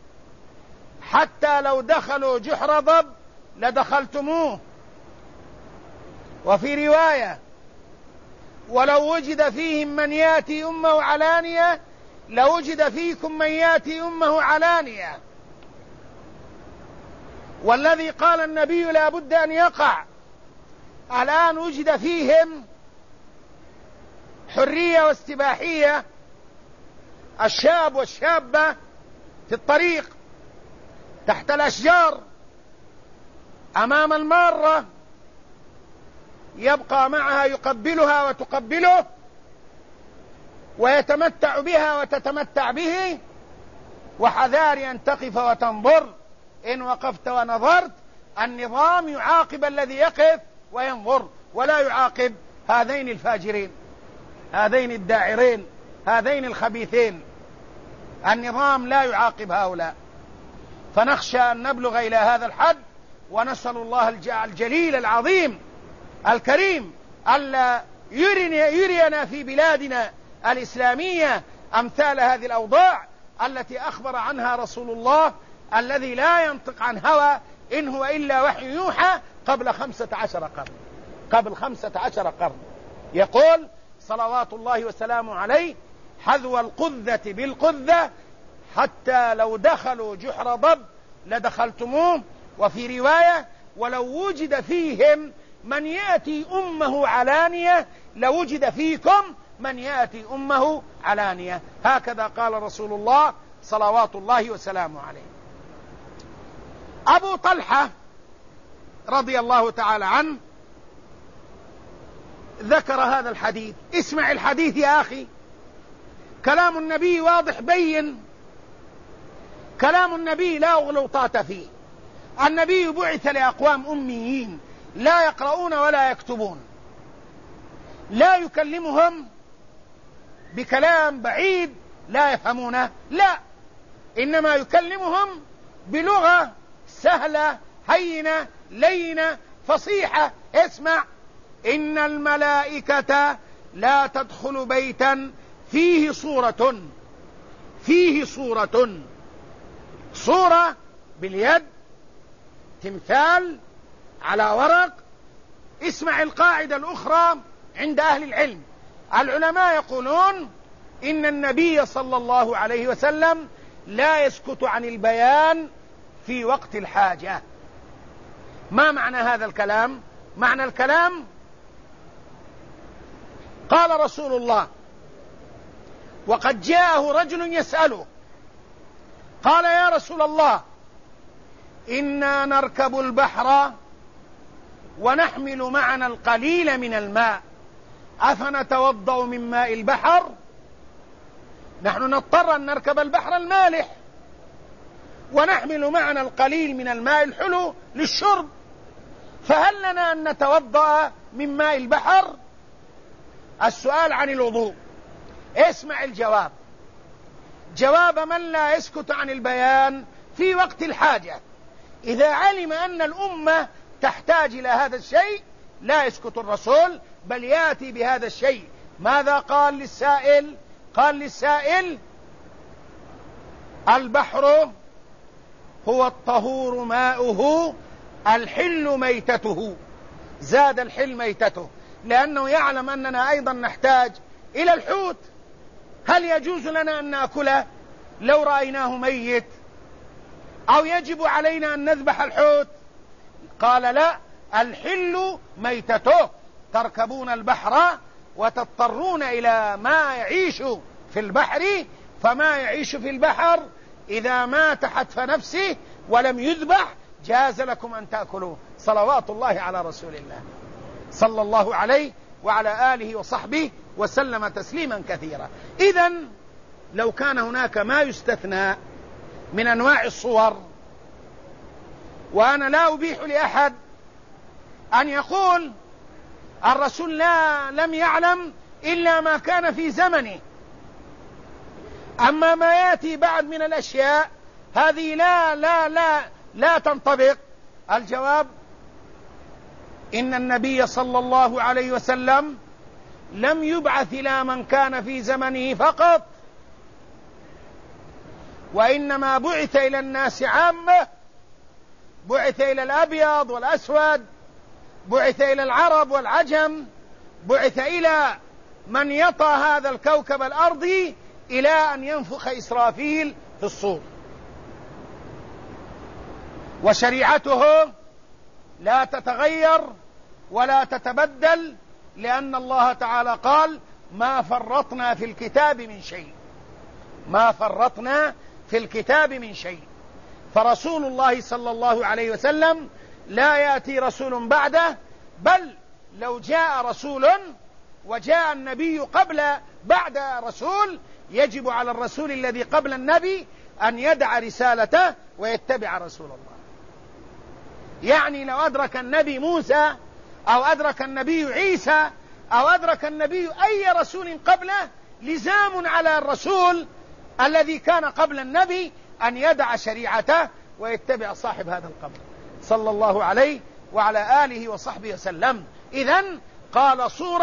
حتى لو دخلوا جحر ضب لدخلتموه. وفي رواية: ولو وجد فيهم من ياتي أمه علانية لوجد فيكم من ياتي أمه علانية. والذي قال النبي لا بد أن يقع الآن وجد فيهم حرية واستباحية. الشاب والشابة في الطريق تحت الأشجار أمام المارة يبقى معها يقبلها وتقبله ويتمتع بها وتتمتع به، وحذار أن تقف وتنظر. إن وقفت ونظرت النظام يعاقب الذي يقف وينظر، ولا يعاقب هذين الفاجرين، هذين الداعرين، هذين الخبيثين. النظام لا يعاقب هؤلاء. فنخشى أن نبلغ إلى هذا الحد، ونسأل الله الجليل العظيم الكريم ألا يرينا في بلادنا الإسلامية أمثال هذه الأوضاع التي أخبر عنها رسول الله الذي لا ينطق عن هوى إن هو إلا وحي يوحى قبل 15 قرن، قبل 15 قرن. يقول صلوات الله وسلامه عليه: حذو القذة بالقذة، حتى لو دخلوا جحر ضب لدخلتموه. وفي رواية: ولو وجد فيهم من يأتي أمه علانية لوجد فيكم من يأتي أمه علانية. هكذا قال رسول الله صلوات الله وسلامه عليه. أبو طلحة رضي الله تعالى عنه ذكر هذا الحديث. اسمع الحديث يا أخي، كلام النبي واضح بين، كلام النبي لا غلوطات فيه. النبي بعث لأقوام أميين لا يقرؤون ولا يكتبون، لا يكلمهم بكلام بعيد لا يفهمونه، لا، إنما يكلمهم بلغة سهلة هينة لينة فصيحة. اسمع: إن الملائكة لا تدخل بيتا فيه صورة، فيه صورة، صورة باليد، تمثال على ورق. اسمع القاعدة الأخرى عند أهل العلم. العلماء يقولون إن النبي صلى الله عليه وسلم لا يسكت عن البيان في وقت الحاجة. ما معنى هذا الكلام؟ معنى الكلام: قال رسول الله: وقد جاءه رجل يسأله، قال: يا رسول الله، إنا نركب البحر ونحمل معنا القليل من الماء، أفنتوضأ من ماء البحر؟ نحن نضطر أن نركب البحر المالح ونحمل معنا القليل من الماء الحلو للشرب، فهل لنا أن نتوضأ من ماء البحر؟ السؤال عن الوضوء. اسمع الجواب، جواب من لا يسكت عن البيان في وقت الحاجة. إذا علم أن الأمة تحتاج إلى هذا الشيء لا يسكت الرسول، بل يأتي بهذا الشيء. ماذا قال للسائل؟ قال للسائل: البحر هو الطهور ماؤه الحل ميتته. زاد الحل ميتته، لأنه يعلم أننا أيضا نحتاج إلى الحوت. هل يجوز لنا أن نأكله لو رأيناه ميت، أو يجب علينا أن نذبح الحوت؟ قال: لا، الحل ميتته. تركبون البحر وتضطرون إلى ما يعيش في البحر، فما يعيش في البحر إذا مات حتف نفسه ولم يذبح جاز لكم أن تأكلوه. صلوات الله على رسول الله صلى الله عليه وعلى آله وصحبه وسلم تسليما كثيرا. إذن لو كان هناك ما يستثنى من أنواع الصور، وأنا لا أبيح لأحد أن يقول الرسول لم يعلم إلا ما كان في زمنه، أما ما يأتي بعد من الأشياء هذه لا تنطبق. الجواب: إن النبي صلى الله عليه وسلم لم يبعث إلى من كان في زمنه فقط، وإنما بعث إلى الناس عامة، بعث إلى الأبيض والأسود، بعث إلى العرب والعجم، بعث إلى من يطأ هذا الكوكب الأرضي إلى أن ينفخ إسرافيل في الصور. وشريعته لا تتغير ولا تتبدل، لأن الله تعالى قال: ما فرطنا في الكتاب من شيء، ما فرطنا في الكتاب من شيء. فرسول الله صلى الله عليه وسلم لا يأتي رسول بعده، بل لو جاء رسول وجاء النبي بعد رسول، يجب على الرسول الذي قبل النبي أن يدع رسالته ويتبع رسول الله. يعني لو أدرك النبي موسى أو أدرك النبي عيسى أو أدرك النبي أي رسول قبله، لزام على الرسول الذي كان قبل النبي أن يدع شريعته ويتبع صاحب هذا القبر صلى الله عليه وعلى آله وصحبه وسلم. إذن قال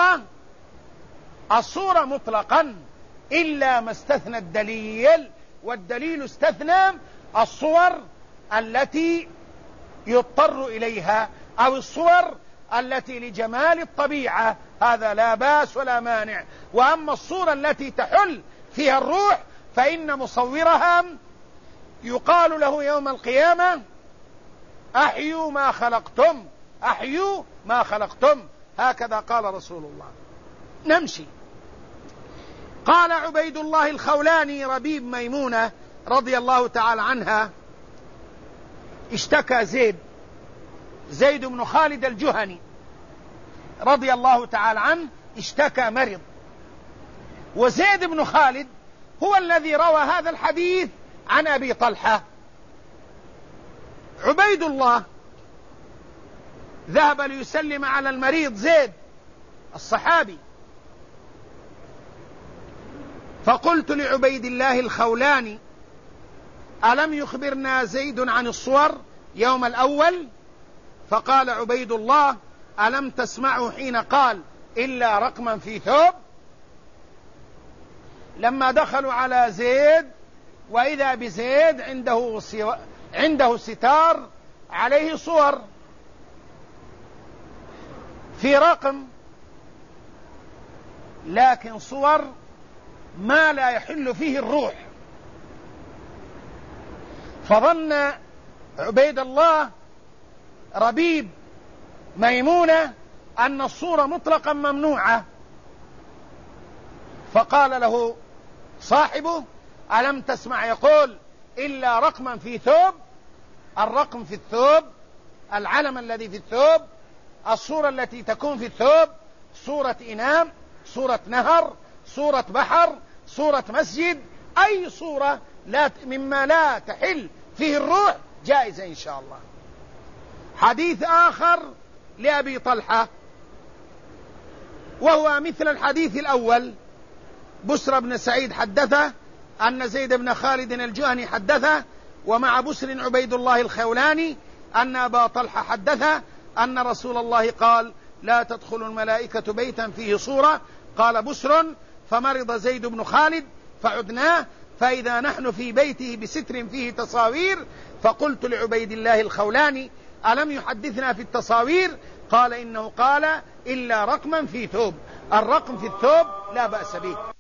الصورة مطلقا إلا ما استثنى الدليل، والدليل استثنى الصور التي يضطر إليها أو الصور التي لجمال الطبيعة، هذا لا باس ولا مانع. وأما الصورة التي تحل فيها الروح فإن مصورها يقال له يوم القيامة: أحيوا ما خلقتم، أحيوا ما خلقتم. هكذا قال رسول الله. نمشي. قال عبيد الله الخولاني ربيب ميمونة رضي الله تعالى عنها: اشتكى زيد بن خالد الجهني رضي الله تعالى عنه، اشتكى مرض. وزيد بن خالد هو الذي روى هذا الحديث عن أبي طلحة. عبيد الله ذهب ليسلم على المريض زيد الصحابي، فقلت لعبيد الله الخولاني: ألم يخبرنا زيد عن الصور يوم الأول؟ فقال عبيد الله: ألم تسمعه حين قال: إلا رقما في ثوب؟ لما دخلوا على زيد وإذا بزيد عنده ستار عليه صور في رقم، لكن صور ما لا يحل فيه الروح. فظن عبيد الله ربيب ميمونة أن الصورة مطلقا ممنوعة، فقال له صاحبه: ألم تسمع يقول إلا رقما في ثوب؟ الرقم في الثوب، العلم الذي في الثوب، الصورة التي تكون في الثوب، صورة إنام، صورة نهر، صورة بحر، صورة مسجد، أي صورة مما لا تحل فيه الروح جائزة إن شاء الله. حديث آخر لأبي طلحة وهو مثل الحديث الأول: بسر بن سعيد حدثه أن زيد بن خالد الجهني حدثه، ومع بسر عبيد الله الخولاني أن أبا طلحة حدثه أن رسول الله قال: لا تدخل الملائكة بيتا فيه صورة. قال بسر: فمرض زيد بن خالد فعدناه، فإذا نحن في بيته بستر فيه تصاوير، فقلت لعبيد الله الخولاني: ألم يحدثنا في التصاوير؟ قال: إنه قال: إلا رقما في ثوب. الرقم في الثوب لا بأس به.